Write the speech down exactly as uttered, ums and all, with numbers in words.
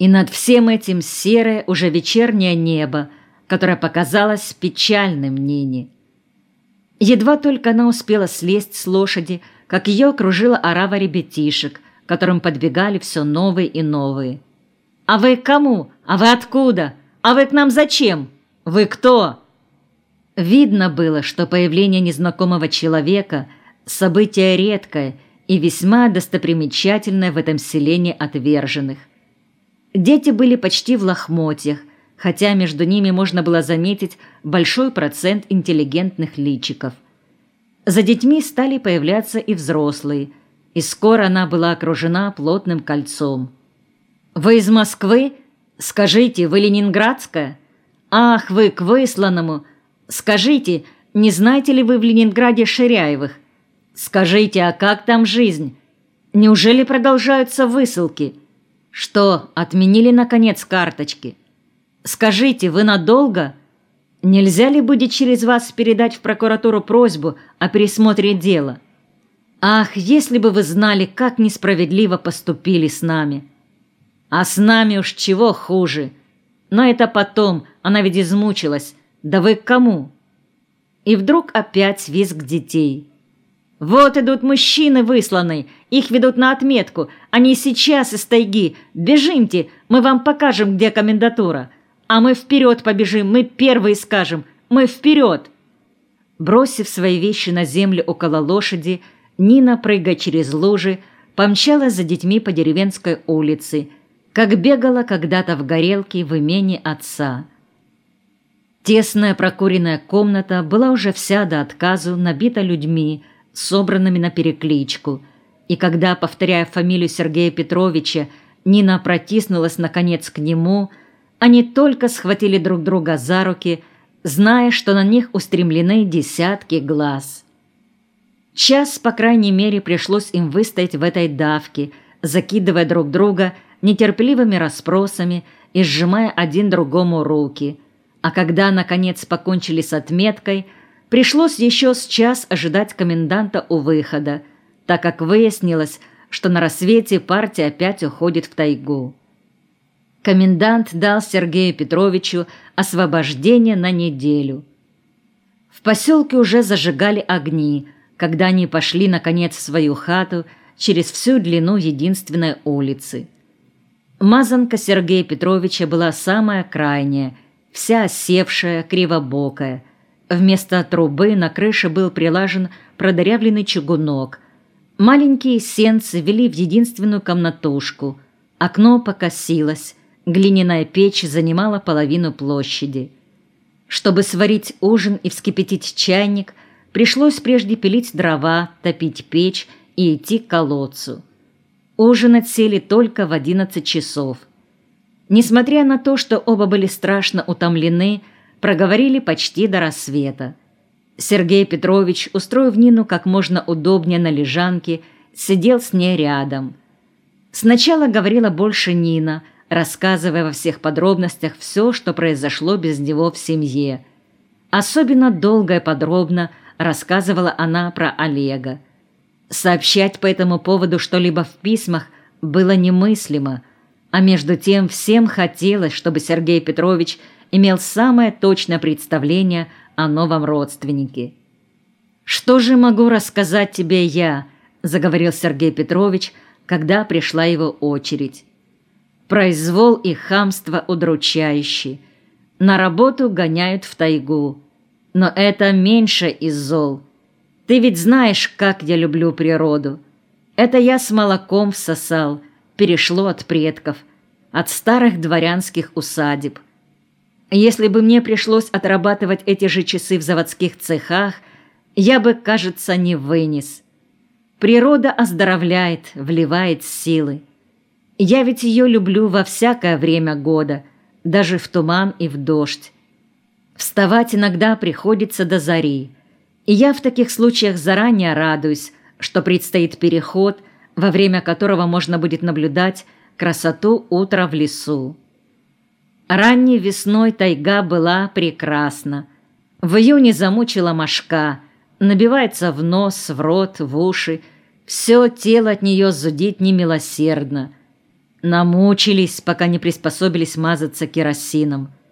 И над всем этим серое уже вечернее небо, которое показалось печальным Нине. Едва только она успела слезть с лошади, как ее окружила орава ребятишек, которым подбегали все новые и новые. «А вы к кому? А вы откуда? А вы к нам зачем? Вы кто?» Видно было, что появление незнакомого человека – событие редкое и весьма достопримечательное в этом селении отверженных. Дети были почти в лохмотьях, хотя между ними можно было заметить большой процент интеллигентных личиков. За детьми стали появляться и взрослые, и скоро она была окружена плотным кольцом. «Вы из Москвы? Скажите, вы ленинградская? Ах, вы к высланному! Скажите, не знаете ли вы в Ленинграде Ширяевых? Скажите, а как там жизнь? Неужели продолжаются высылки? Что, отменили, наконец, карточки? Скажите, вы надолго? Нельзя ли будет через вас передать в прокуратуру просьбу о пересмотре дела? Ах, если бы вы знали, как несправедливо поступили с нами! А с нами уж чего хуже! Но это потом, она ведь измучилась. Да вы к кому?» И вдруг опять визг детей. «Вот идут мужчины высланные, их ведут на отметку, они сейчас из тайги. Бежимте, мы вам покажем, где комендатура. А мы вперед побежим, мы первые скажем, мы вперед!» Бросив свои вещи на землю около лошади, Нина, прыгая через лужи, помчалась за детьми по деревенской улице, как бегала когда-то в горелке в имении отца. Тесная прокуренная комната была уже вся до отказу набита людьми, собранными на перекличку, и когда, повторяя фамилию Сергея Петровича, Нина протиснулась наконец к нему, они только схватили друг друга за руки, зная, что на них устремлены десятки глаз. Час, по крайней мере, пришлось им выстоять в этой давке, закидывая друг друга нетерпеливыми расспросами и сжимая один другому руки. А когда, наконец, покончили с отметкой, пришлось еще с час ожидать коменданта у выхода, так как выяснилось, что на рассвете партия опять уходит в тайгу. Комендант дал Сергею Петровичу освобождение на неделю. В поселке уже зажигали огни, когда они пошли, наконец, в свою хату через всю длину единственной улицы. Мазанка Сергея Петровича была самая крайняя, вся осевшая, кривобокая. Вместо трубы на крыше был прилажен продырявленный чугунок. Маленькие сенцы вели в единственную комнатушку. Окно покосилось, глиняная печь занимала половину площади. Чтобы сварить ужин и вскипятить чайник, пришлось прежде пилить дрова, топить печь и идти к колодцу. Ужинать сели только в одиннадцать часов. Несмотря на то, что оба были страшно утомлены, проговорили почти до рассвета. Сергей Петрович, устроив Нину как можно удобнее на лежанке, сидел с ней рядом. Сначала говорила больше Нина, рассказывая во всех подробностях все, что произошло без него в семье. Особенно долго и подробно рассказывала она про Олега. Сообщать по этому поводу что-либо в письмах было немыслимо, а между тем всем хотелось, чтобы Сергей Петрович имел самое точное представление о новом родственнике. «Что же могу рассказать тебе я?» – заговорил Сергей Петрович, когда пришла его очередь. «Произвол и хамство удручающие. На работу гоняют в тайгу. Но это меньше из зол. Ты ведь знаешь, как я люблю природу. Это я с молоком всосал, перешло от предков, от старых дворянских усадеб. Если бы мне пришлось отрабатывать эти же часы в заводских цехах, я бы, кажется, не вынес. Природа оздоровляет, вливает силы. Я ведь ее люблю во всякое время года, даже в туман и в дождь. Вставать иногда приходится до зари, и я в таких случаях заранее радуюсь, что предстоит переход, во время которого можно будет наблюдать красоту утра в лесу. Ранней весной тайга была прекрасна. В июне замучила мошка, набивается в нос, в рот, в уши, все тело от нее зудит немилосердно. Намучились, пока не приспособились мазаться керосином.